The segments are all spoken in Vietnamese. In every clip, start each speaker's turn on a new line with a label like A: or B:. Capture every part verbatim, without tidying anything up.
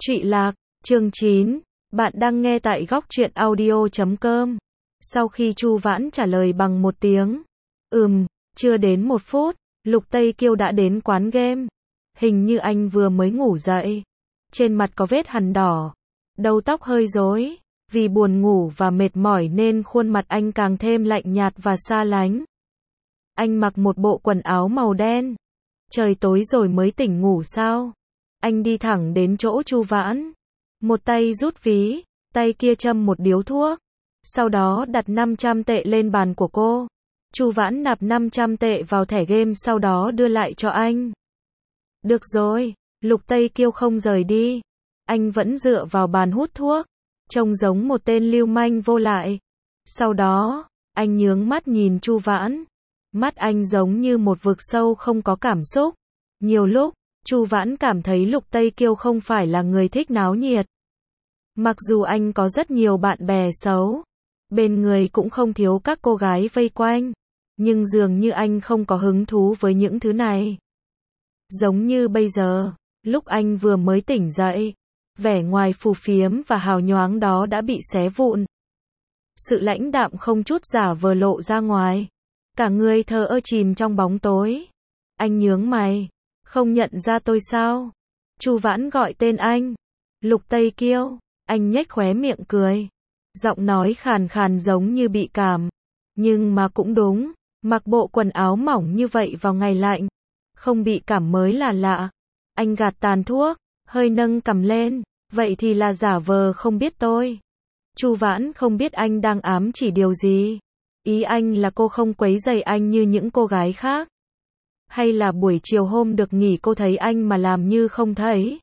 A: Trụy Lạc, chương chín, bạn đang nghe tại góc truyện audio chấm com. Sau khi Chu Vãn trả lời bằng một tiếng, ừm, chưa đến một phút, Lục Tây Kiêu đã đến quán game. Hình như anh vừa mới ngủ dậy. Trên mặt có vết hằn đỏ, đầu tóc hơi rối, vì buồn ngủ và mệt mỏi nên khuôn mặt anh càng thêm lạnh nhạt và xa lánh. Anh mặc một bộ quần áo màu đen. Trời tối rồi mới tỉnh ngủ sao? Anh đi thẳng đến chỗ Chu Vãn. Một tay rút ví, tay kia châm một điếu thuốc. Sau đó đặt năm trăm tệ lên bàn của cô. Chu Vãn nạp năm trăm tệ vào thẻ game sau đó đưa lại cho anh. Được rồi, Lục Tây Kiêu không rời đi. Anh vẫn dựa vào bàn hút thuốc, trông giống một tên lưu manh vô lại. Sau đó, anh nhướng mắt nhìn Chu Vãn. Mắt anh giống như một vực sâu không có cảm xúc. Nhiều lúc, Chu Vãn cảm thấy Lục Tây Kiêu không phải là người thích náo nhiệt. Mặc dù anh có rất nhiều bạn bè xấu, bên người cũng không thiếu các cô gái vây quanh, nhưng dường như anh không có hứng thú với những thứ này. Giống như bây giờ, lúc anh vừa mới tỉnh dậy, vẻ ngoài phù phiếm và hào nhoáng đó đã bị xé vụn. Sự lãnh đạm không chút giả vờ lộ ra ngoài. Cả người thờ ơ chìm trong bóng tối. Anh nhướng mày. Không nhận ra tôi sao? Chu Vãn gọi tên anh. Lục Tây Kiêu. Anh nhếch khóe miệng cười. Giọng nói khàn khàn giống như bị cảm. Nhưng mà cũng đúng. Mặc bộ quần áo mỏng như vậy vào ngày lạnh. Không bị cảm mới là lạ. Anh gạt tàn thuốc. Hơi nâng cằm lên. Vậy thì là giả vờ không biết tôi. Chu Vãn không biết anh đang ám chỉ điều gì. Ý anh là cô không quấy rầy anh như những cô gái khác. Hay là buổi chiều hôm được nghỉ cô thấy anh mà làm như không thấy.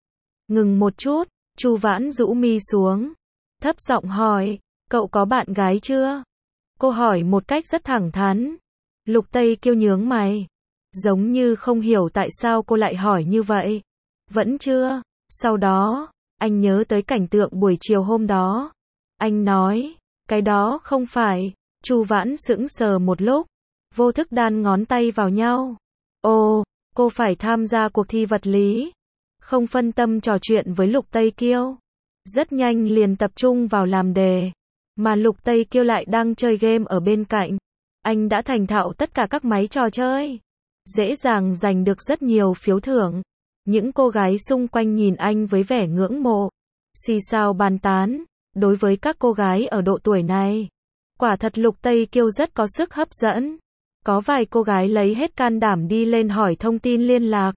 A: Ngừng một chút, Chu Vãn rũ mi xuống. Thấp giọng hỏi, cậu có bạn gái chưa? Cô hỏi một cách rất thẳng thắn. Lục Tây Kiêu nhướng mày. Giống như không hiểu tại sao cô lại hỏi như vậy. Vẫn chưa. Sau đó, anh nhớ tới cảnh tượng buổi chiều hôm đó. Anh nói, cái đó không phải. Chu Vãn sững sờ một lúc, vô thức đan ngón tay vào nhau. Ồ, cô phải tham gia cuộc thi vật lý. Không phân tâm trò chuyện với Lục Tây Kiêu. Rất nhanh liền tập trung vào làm đề. Mà Lục Tây Kiêu lại đang chơi game ở bên cạnh. Anh đã thành thạo tất cả các máy trò chơi. Dễ dàng giành được rất nhiều phiếu thưởng. Những cô gái xung quanh nhìn anh với vẻ ngưỡng mộ. Xì xào bàn tán. Đối với các cô gái ở độ tuổi này, quả thật Lục Tây Kiêu rất có sức hấp dẫn. Có vài cô gái lấy hết can đảm đi lên hỏi thông tin liên lạc.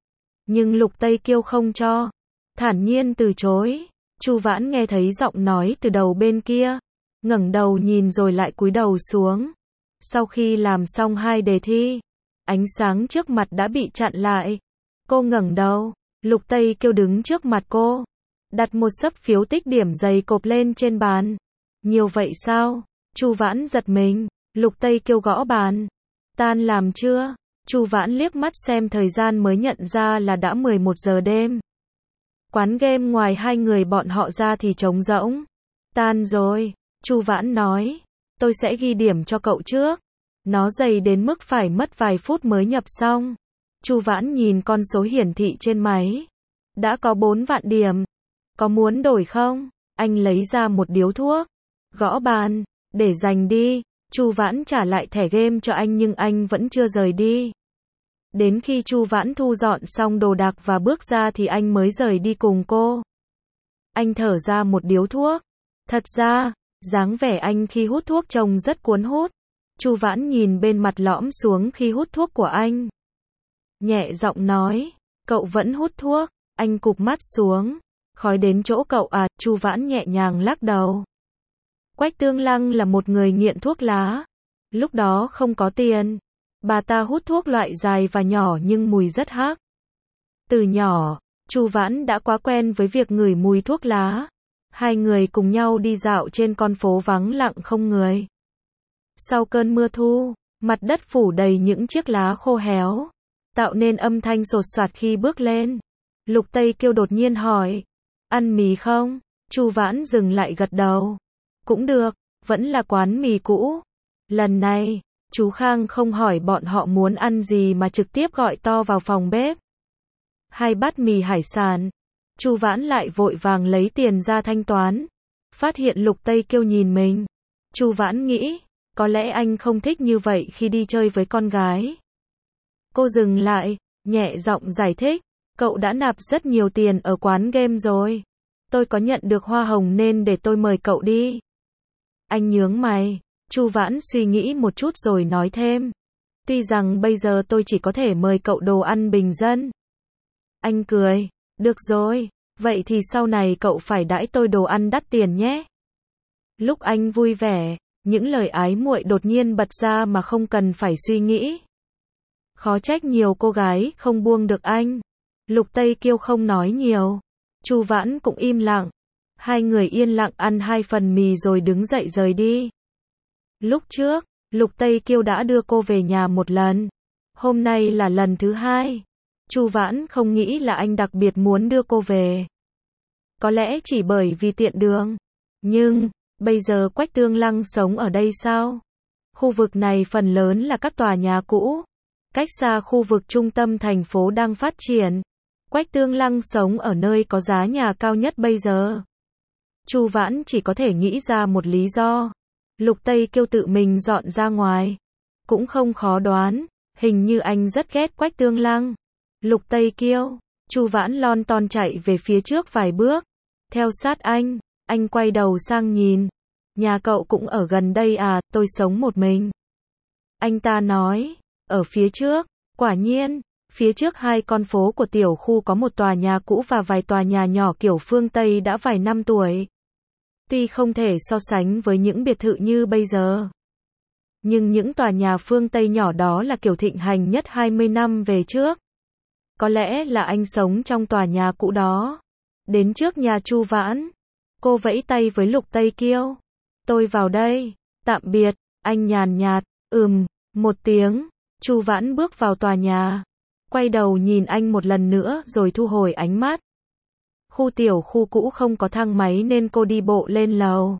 A: Nhưng Lục Tây Kiêu không cho. Thản nhiên từ chối. Chu Vãn nghe thấy giọng nói từ đầu bên kia. Ngẩng đầu nhìn rồi lại cúi đầu xuống. Sau khi làm xong hai đề thi, ánh sáng trước mặt đã bị chặn lại. Cô ngẩng đầu. Lục Tây Kiêu đứng trước mặt cô. Đặt một xấp phiếu tích điểm dày cộp lên trên bàn. Nhiều vậy sao? Chu Vãn giật mình. Lục Tây Kiêu gõ bàn. Tan làm chưa? Chu Vãn liếc mắt xem thời gian mới nhận ra là đã mười một giờ đêm. Quán game ngoài hai người bọn họ ra thì trống rỗng. Tan rồi. Chu Vãn nói. Tôi sẽ ghi điểm cho cậu trước. Nó dày đến mức phải mất vài phút mới nhập xong. Chu Vãn nhìn con số hiển thị trên máy. Đã có bốn vạn điểm. Có muốn đổi không? Anh lấy ra một điếu thuốc. Gõ bàn. Để dành đi. Chu Vãn trả lại thẻ game cho anh nhưng anh vẫn chưa rời đi. Đến khi Chu Vãn thu dọn xong đồ đạc và bước ra thì anh mới rời đi cùng cô. Anh thở ra một điếu thuốc. Thật ra, dáng vẻ anh khi hút thuốc trông rất cuốn hút. Chu Vãn nhìn bên mặt lõm xuống khi hút thuốc của anh. Nhẹ giọng nói, cậu vẫn hút thuốc. Anh cụp mắt xuống. Khói đến chỗ cậu à? Chu Vãn nhẹ nhàng lắc đầu. Quách Tương Lăng là một người nghiện thuốc lá. Lúc đó không có tiền. Bà ta hút thuốc loại dài và nhỏ nhưng mùi rất hắc. Từ nhỏ, Chu Vãn đã quá quen với việc ngửi mùi thuốc lá. Hai người cùng nhau đi dạo trên con phố vắng lặng không người. Sau cơn mưa thu, mặt đất phủ đầy những chiếc lá khô héo, tạo nên âm thanh sột soạt khi bước lên. Lục Tây Kiêu đột nhiên hỏi, ăn mì không? Chu Vãn dừng lại gật đầu. Cũng được, vẫn là quán mì cũ. Lần này, chú Khang không hỏi bọn họ muốn ăn gì mà trực tiếp gọi to vào phòng bếp. Hai bát mì hải sản. Chu Vãn lại vội vàng lấy tiền ra thanh toán. Phát hiện Lục Tây Kiêu nhìn mình. Chu Vãn nghĩ, có lẽ anh không thích như vậy khi đi chơi với con gái. Cô dừng lại, nhẹ giọng giải thích, cậu đã nạp rất nhiều tiền ở quán game rồi. Tôi có nhận được hoa hồng nên để tôi mời cậu đi. Anh nhướng mày, Chu Vãn suy nghĩ một chút rồi nói thêm. Tuy rằng bây giờ tôi chỉ có thể mời cậu đồ ăn bình dân. Anh cười, được rồi, vậy thì sau này cậu phải đãi tôi đồ ăn đắt tiền nhé. Lúc anh vui vẻ, những lời ái muội đột nhiên bật ra mà không cần phải suy nghĩ. Khó trách nhiều cô gái không buông được anh. Lục Tây Kiêu không nói nhiều. Chu Vãn cũng im lặng. Hai người yên lặng ăn hai phần mì rồi đứng dậy rời đi. Lúc trước, Lục Tây Kiêu đã đưa cô về nhà một lần. Hôm nay là lần thứ hai. Chu Vãn không nghĩ là anh đặc biệt muốn đưa cô về. Có lẽ chỉ bởi vì tiện đường. Nhưng, bây giờ Quách Tương Lăng sống ở đây sao? Khu vực này phần lớn là các tòa nhà cũ. Cách xa khu vực trung tâm thành phố đang phát triển. Quách Tương Lăng sống ở nơi có giá nhà cao nhất bây giờ. Chu Vãn chỉ có thể nghĩ ra một lý do. Lục Tây Kiêu tự mình dọn ra ngoài. Cũng không khó đoán, hình như anh rất ghét Quách Tương Lăng. Lục Tây Kiêu, Chu Vãn lon ton chạy về phía trước vài bước. Theo sát anh, anh quay đầu sang nhìn. Nhà cậu cũng ở gần đây à, tôi sống một mình. Anh ta nói, ở phía trước, quả nhiên, phía trước hai con phố của tiểu khu có một tòa nhà cũ và vài tòa nhà nhỏ kiểu phương Tây đã vài năm tuổi. Tuy không thể so sánh với những biệt thự như bây giờ. Nhưng những tòa nhà phương Tây nhỏ đó là kiểu thịnh hành nhất hai mươi năm về trước. Có lẽ là anh sống trong tòa nhà cũ đó. Đến trước nhà Chu Vãn, cô vẫy tay với Lục Tây Kiêu. Tôi vào đây, tạm biệt, anh nhàn nhạt, ừm, một tiếng. Chu Vãn bước vào tòa nhà. Quay đầu nhìn anh một lần nữa rồi thu hồi ánh mắt. Khu tiểu khu cũ không có thang máy nên cô đi bộ lên lầu.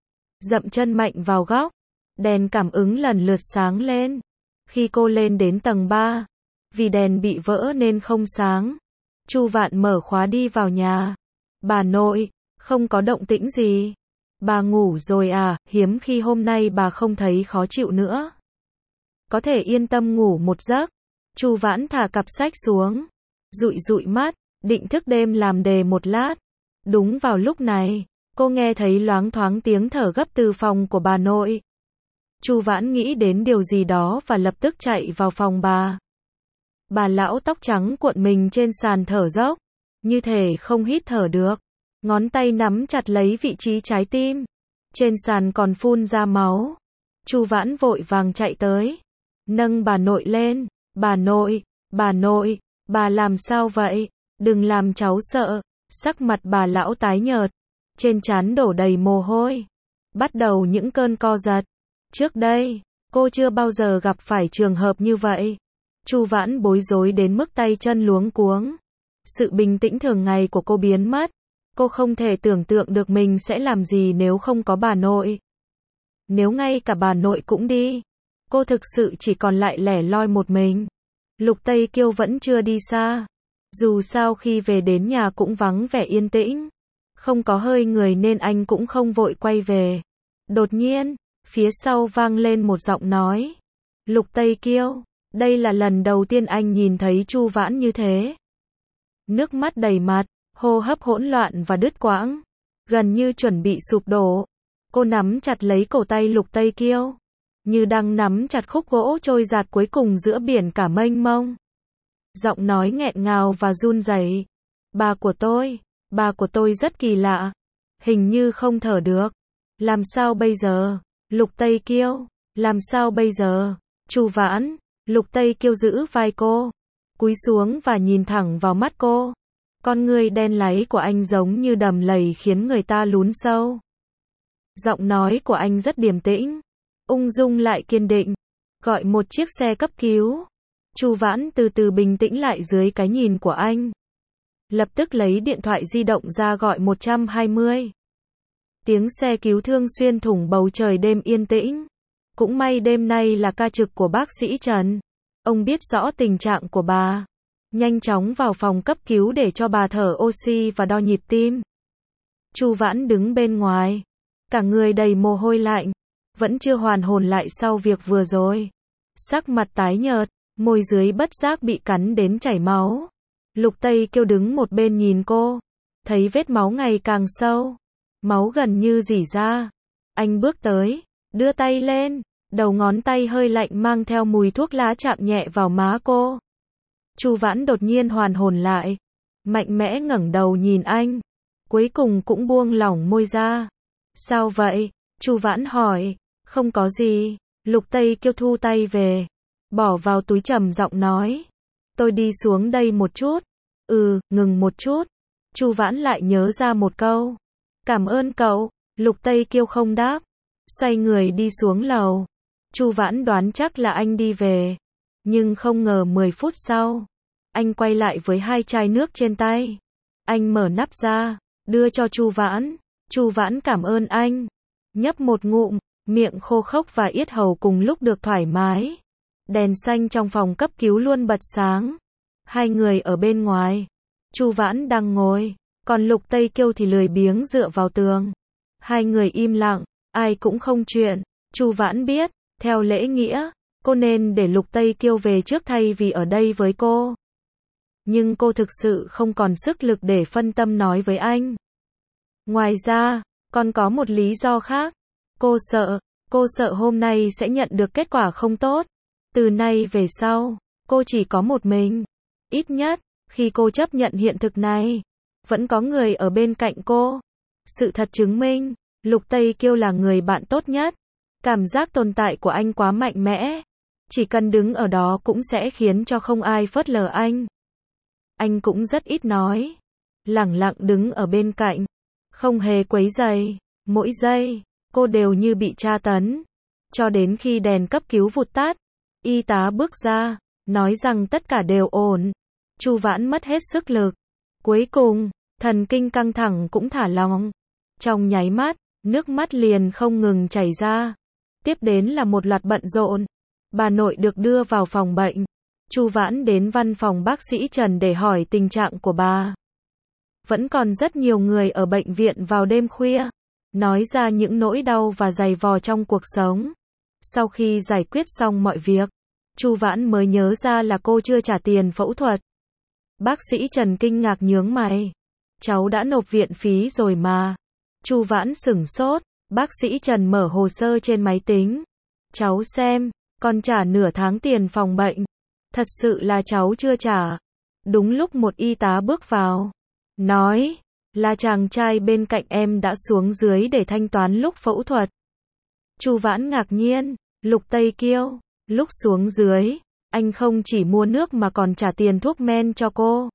A: Dậm chân mạnh vào góc. Đèn cảm ứng lần lượt sáng lên. Khi cô lên đến tầng ba, vì đèn bị vỡ nên không sáng. Chu Vạn mở khóa đi vào nhà. Bà nội, không có động tĩnh gì. Bà ngủ rồi à, hiếm khi hôm nay bà không thấy khó chịu nữa. Có thể yên tâm ngủ một giấc. Chu Vãn thả cặp sách xuống. Dụi dụi mắt, định thức đêm làm đề một lát. Đúng vào lúc này, cô nghe thấy loáng thoáng tiếng thở gấp từ phòng của bà nội. Chu Vãn nghĩ đến điều gì đó và lập tức chạy vào phòng bà. Bà lão tóc trắng cuộn mình trên sàn thở dốc, như thể không hít thở được. Ngón tay nắm chặt lấy vị trí trái tim. Trên sàn còn phun ra máu. Chu Vãn vội vàng chạy tới, nâng bà nội lên. Bà nội, bà nội, bà làm sao vậy? Đừng làm cháu sợ. Sắc mặt bà lão tái nhợt, trên trán đổ đầy mồ hôi, bắt đầu những cơn co giật. Trước đây, cô chưa bao giờ gặp phải trường hợp như vậy. Chu Vãn bối rối đến mức tay chân luống cuống. Sự bình tĩnh thường ngày của cô biến mất. Cô không thể tưởng tượng được mình sẽ làm gì nếu không có bà nội. Nếu ngay cả bà nội cũng đi, cô thực sự chỉ còn lại lẻ loi một mình. Lục Tây Kiêu vẫn chưa đi xa. Dù sao khi về đến nhà cũng vắng vẻ yên tĩnh. Không có hơi người nên anh cũng không vội quay về. Đột nhiên, phía sau vang lên một giọng nói. Lục Tây Kiêu, đây là lần đầu tiên anh nhìn thấy Chu Vãn như thế. Nước mắt đầy mặt, hô hấp hỗn loạn và đứt quãng, gần như chuẩn bị sụp đổ. Cô nắm chặt lấy cổ tay Lục Tây Kiêu, như đang nắm chặt khúc gỗ trôi dạt cuối cùng giữa biển cả mênh mông. Giọng nói nghẹn ngào và run rẩy. Bà của tôi, bà của tôi rất kỳ lạ. Hình như không thở được. Làm sao bây giờ? Lục Tây Kiêu, làm sao bây giờ? Chu Vãn, Lục Tây Kiêu giữ vai cô, cúi xuống và nhìn thẳng vào mắt cô. Con người đen láy của anh giống như đầm lầy khiến người ta lún sâu. Giọng nói của anh rất điềm tĩnh, ung dung lại kiên định. Gọi một chiếc xe cấp cứu. Chu Vãn từ từ bình tĩnh lại dưới cái nhìn của anh. Lập tức lấy điện thoại di động ra gọi một hai không. Tiếng xe cứu thương xuyên thủng bầu trời đêm yên tĩnh. Cũng may đêm nay là ca trực của bác sĩ Trần. Ông biết rõ tình trạng của bà. nhanh chóng vào phòng cấp cứu để cho bà thở oxy và đo nhịp tim. Chu Vãn đứng bên ngoài, cả người đầy mồ hôi lạnh, vẫn chưa hoàn hồn lại sau việc vừa rồi. Sắc mặt tái nhợt, môi dưới bất giác bị cắn đến chảy máu. Lục Tây Kiêu đứng một bên nhìn cô, thấy vết máu ngày càng sâu, máu gần như rỉ ra. Anh bước tới, đưa tay lên, đầu ngón tay hơi lạnh mang theo mùi thuốc lá chạm nhẹ vào má cô. Chu Vãn đột nhiên hoàn hồn lại, mạnh mẽ ngẩng đầu nhìn anh, cuối cùng cũng buông lỏng môi ra. Sao vậy? Chu Vãn hỏi. Không có gì. Lục Tây Kiêu thu tay về, bỏ vào túi trầm giọng nói. Tôi đi xuống đây một chút. Ừ, ngừng một chút. Chu Vãn lại nhớ ra một câu. Cảm ơn cậu. Lục Tây Kiêu không đáp, xoay người đi xuống lầu. Chu Vãn đoán chắc là anh đi về, nhưng không ngờ mười phút sau, anh quay lại với hai chai nước trên tay. Anh mở nắp ra, đưa cho Chu Vãn. Chu Vãn cảm ơn anh, nhấp một ngụm, miệng khô khốc và yết hầu cùng lúc được thoải mái. Đèn xanh trong phòng cấp cứu luôn bật sáng. Hai người ở bên ngoài, Chu Vãn đang ngồi, còn Lục Tây Kiêu thì lười biếng dựa vào tường. Hai người im lặng, ai cũng không chuyện. Chu Vãn biết, theo lễ nghĩa, cô nên để Lục Tây Kiêu về trước thay vì ở đây với cô. Nhưng cô thực sự không còn sức lực để phân tâm nói với anh. Ngoài ra, còn có một lý do khác. Cô sợ, cô sợ hôm nay sẽ nhận được kết quả không tốt. Từ nay về sau, cô chỉ có một mình. Ít nhất, khi cô chấp nhận hiện thực này, vẫn có người ở bên cạnh cô. Sự thật chứng minh, Lục Tây Kiêu là người bạn tốt nhất. Cảm giác tồn tại của anh quá mạnh mẽ. Chỉ cần đứng ở đó cũng sẽ khiến cho không ai phớt lờ anh. Anh cũng rất ít nói. Lẳng lặng đứng ở bên cạnh. Không hề quấy rầy. Mỗi giây, cô đều như bị tra tấn. Cho đến khi đèn cấp cứu vụt tắt, y tá bước ra, nói rằng tất cả đều ổn. Chu Vãn mất hết sức lực. Cuối cùng, thần kinh căng thẳng cũng thả lỏng. Trong nháy mắt, nước mắt liền không ngừng chảy ra. Tiếp đến là một loạt bận rộn. Bà nội được đưa vào phòng bệnh. Chu Vãn đến văn phòng bác sĩ Trần để hỏi tình trạng của bà. Vẫn còn rất nhiều người ở bệnh viện vào đêm khuya, nói ra những nỗi đau và dày vò trong cuộc sống. Sau khi giải quyết xong mọi việc, Chu Vãn mới nhớ ra là cô chưa trả tiền phẫu thuật. Bác sĩ Trần kinh ngạc nhướng mày. Cháu đã nộp viện phí rồi mà. Chu Vãn sửng sốt. Bác sĩ Trần mở hồ sơ trên máy tính. Cháu xem, con trả nửa tháng tiền phòng bệnh. Thật sự là cháu chưa trả. Đúng lúc một y tá bước vào, nói là chàng trai bên cạnh em đã xuống dưới để thanh toán lúc phẫu thuật. Chu Vãn ngạc nhiên. Lục Tây Kiêu, lúc xuống dưới, anh không chỉ mua nước mà còn trả tiền thuốc men cho cô.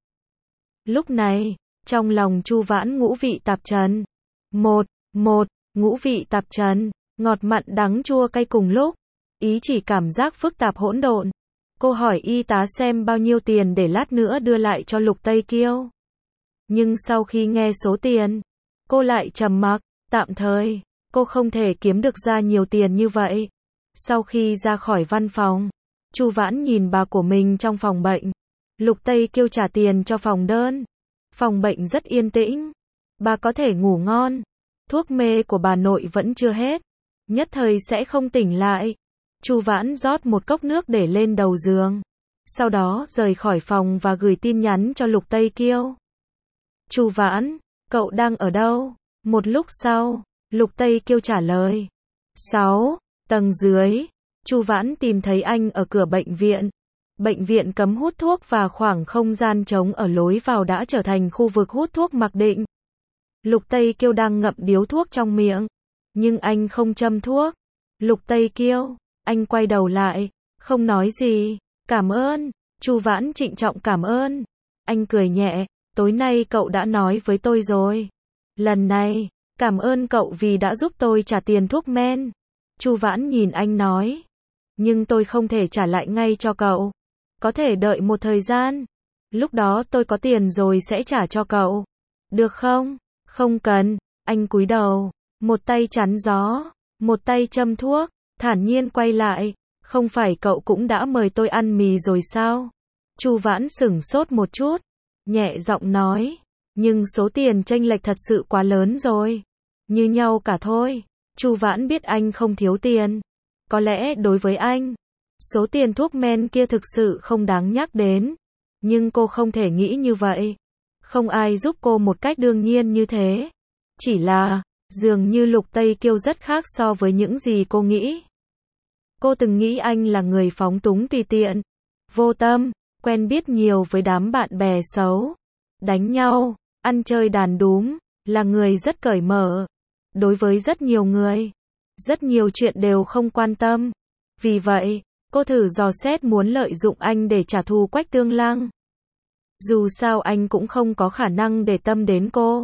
A: Lúc này, trong lòng Chu Vãn ngũ vị tạp trần. Một, một, ngũ vị tạp trần, ngọt mặn đắng chua cay cùng lúc. Ý chỉ cảm giác phức tạp hỗn độn. Cô hỏi y tá xem bao nhiêu tiền để lát nữa đưa lại cho Lục Tây Kiêu. Nhưng sau khi nghe số tiền, cô lại trầm mặc. Tạm thời, cô không thể kiếm được ra nhiều tiền như vậy. Sau khi ra khỏi văn phòng, Chu Vãn nhìn bà của mình trong phòng bệnh. Lục Tây Kiêu trả tiền cho phòng đơn. Phòng bệnh rất yên tĩnh. Bà có thể ngủ ngon. Thuốc mê của bà nội vẫn chưa hết. Nhất thời sẽ không tỉnh lại. Chu Vãn rót một cốc nước để lên đầu giường. Sau đó rời khỏi phòng và gửi tin nhắn cho Lục Tây Kiêu. Chu Vãn, cậu đang ở đâu? Một lúc sau, Lục Tây Kiêu trả lời. Sáu, tầng dưới. Chu Vãn tìm thấy anh ở cửa bệnh viện. Bệnh viện cấm hút thuốc và khoảng không gian trống ở lối vào đã trở thành khu vực hút thuốc mặc định. Lục Tây Kiêu đang ngậm điếu thuốc trong miệng, nhưng anh không châm thuốc. Lục Tây Kiêu, anh quay đầu lại, không nói gì. Cảm ơn. Chu Vãn trịnh trọng cảm ơn. Anh cười nhẹ, tối nay cậu đã nói với tôi rồi. Lần này, cảm ơn cậu vì đã giúp tôi trả tiền thuốc men. Chu Vãn nhìn anh nói, nhưng tôi không thể trả lại ngay cho cậu. Có thể đợi một thời gian. Lúc đó tôi có tiền rồi sẽ trả cho cậu. Được không? Không cần. Anh cúi đầu, một tay chắn gió, một tay châm thuốc, thản nhiên quay lại. Không phải cậu cũng đã mời tôi ăn mì rồi sao? Chu Vãn sửng sốt một chút, nhẹ giọng nói, nhưng số tiền chênh lệch thật sự quá lớn rồi. Như nhau cả thôi. Chu Vãn biết anh không thiếu tiền. Có lẽ đối với anh, số tiền thuốc men kia thực sự không đáng nhắc đến. Nhưng cô không thể nghĩ như vậy. Không ai giúp cô một cách đương nhiên như thế. Chỉ là, dường như Lục Tây Kiêu rất khác so với những gì cô nghĩ. Cô từng nghĩ anh là người phóng túng tùy tiện, vô tâm, quen biết nhiều với đám bạn bè xấu, đánh nhau, ăn chơi đàn đúm, là người rất cởi mở. Đối với rất nhiều người, rất nhiều chuyện đều không quan tâm. Vì vậy, cô thử dò xét muốn lợi dụng anh để trả thù Quách Tương Lăng. Dù sao anh cũng không có khả năng để tâm đến cô.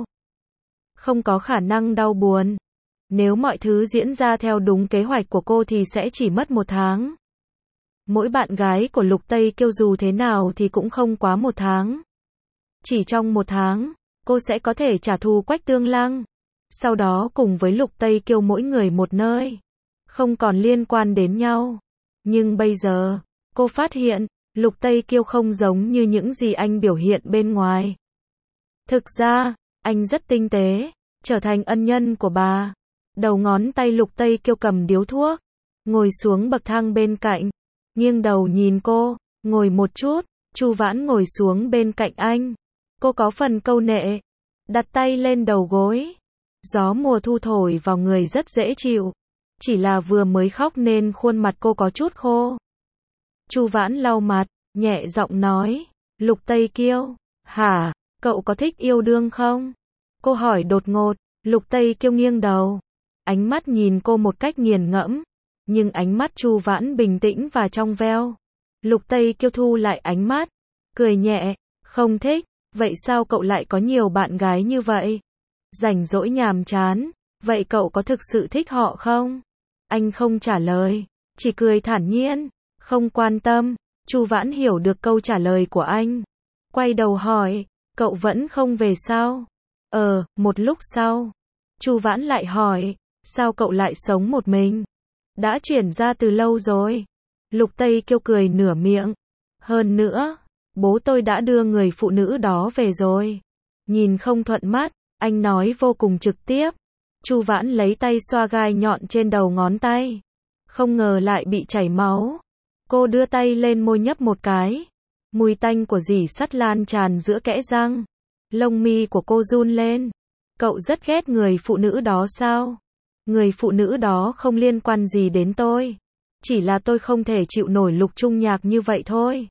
A: Không có khả năng đau buồn. Nếu mọi thứ diễn ra theo đúng kế hoạch của cô thì sẽ chỉ mất một tháng. Mỗi bạn gái của Lục Tây Kiêu dù thế nào thì cũng không quá một tháng. Chỉ trong một tháng, cô sẽ có thể trả thù Quách Tương Lăng. Sau đó cùng với Lục Tây Kiêu mỗi người một nơi. Không còn liên quan đến nhau. Nhưng bây giờ, cô phát hiện, Lục Tây Kiêu không giống như những gì anh biểu hiện bên ngoài. Thực ra, anh rất tinh tế, trở thành ân nhân của bà. Đầu ngón tay Lục Tây Kiêu cầm điếu thuốc, ngồi xuống bậc thang bên cạnh, nghiêng đầu nhìn cô, ngồi một chút. Chu Vãn ngồi xuống bên cạnh anh. Cô có phần câu nệ, đặt tay lên đầu gối. Gió mùa thu thổi vào người rất dễ chịu. Chỉ là vừa mới khóc nên khuôn mặt cô có chút khô. Chu Vãn lau mặt, nhẹ giọng nói, Lục Tây Kiêu, hả, cậu có thích yêu đương không? Cô hỏi đột ngột. Lục Tây Kiêu nghiêng đầu, ánh mắt nhìn cô một cách nghiền ngẫm, nhưng ánh mắt Chu Vãn bình tĩnh và trong veo. Lục Tây Kiêu thu lại ánh mắt, cười nhẹ, không thích, vậy sao cậu lại có nhiều bạn gái như vậy? Rảnh rỗi nhàm chán, vậy cậu có thực sự thích họ không? Anh không trả lời, chỉ cười thản nhiên, không quan tâm. Chu Vãn hiểu được câu trả lời của anh, quay đầu hỏi, cậu vẫn không về sao? Ờ, một lúc sau, Chu Vãn lại hỏi, sao cậu lại sống một mình? Đã chuyển ra từ lâu rồi. Lục Tây Kiêu cười nửa miệng. Hơn nữa, bố tôi đã đưa người phụ nữ đó về rồi. Nhìn không thuận mắt, anh nói vô cùng trực tiếp. Chu Vãn lấy tay xoa gai nhọn trên đầu ngón tay. Không ngờ lại bị chảy máu. Cô đưa tay lên môi nhấp một cái. Mùi tanh của dỉ sắt lan tràn giữa kẽ răng. Lông mi của cô run lên. Cậu rất ghét người phụ nữ đó sao? Người phụ nữ đó không liên quan gì đến tôi. Chỉ là tôi không thể chịu nổi Lục Trung Nhạc như vậy thôi.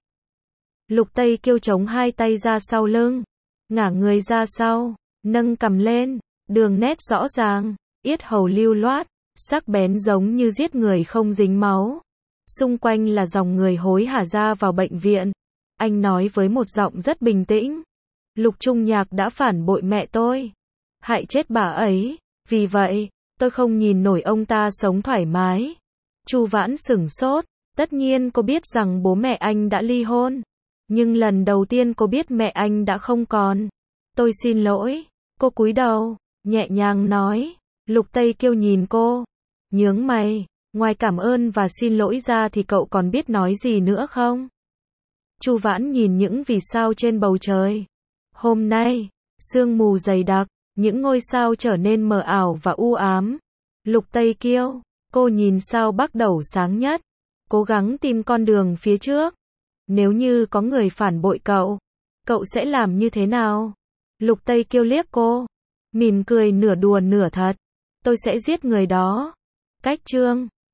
A: Lục Tây Kiêu chống hai tay ra sau lưng, ngả người ra sau, nâng cằm lên, đường nét rõ ràng, yết hầu lưu loát, sắc bén giống như giết người không dính máu. Xung quanh là dòng người hối hả ra vào bệnh viện. Anh nói với một giọng rất bình tĩnh. Lục Trung Nhạc đã phản bội mẹ tôi, hại chết bà ấy, vì vậy, tôi không nhìn nổi ông ta sống thoải mái. Chu Vãn sửng sốt, tất nhiên cô biết rằng bố mẹ anh đã ly hôn. Nhưng lần đầu tiên cô biết mẹ anh đã không còn. Tôi xin lỗi, cô cúi đầu, nhẹ nhàng nói. Lục Tây Kiêu nhìn cô, nhướng mày, ngoài cảm ơn và xin lỗi ra thì cậu còn biết nói gì nữa không? Chu Vãn nhìn những vì sao trên bầu trời. Hôm nay, sương mù dày đặc, những ngôi sao trở nên mờ ảo và u ám. Lục Tây Kiêu, cô nhìn sao Bắc đầu sáng nhất, cố gắng tìm con đường phía trước. Nếu như có người phản bội cậu, cậu sẽ làm như thế nào? Lục Tây Kiêu liếc cô, mỉm cười nửa đùa nửa thật. Tôi sẽ giết người đó. Cách chương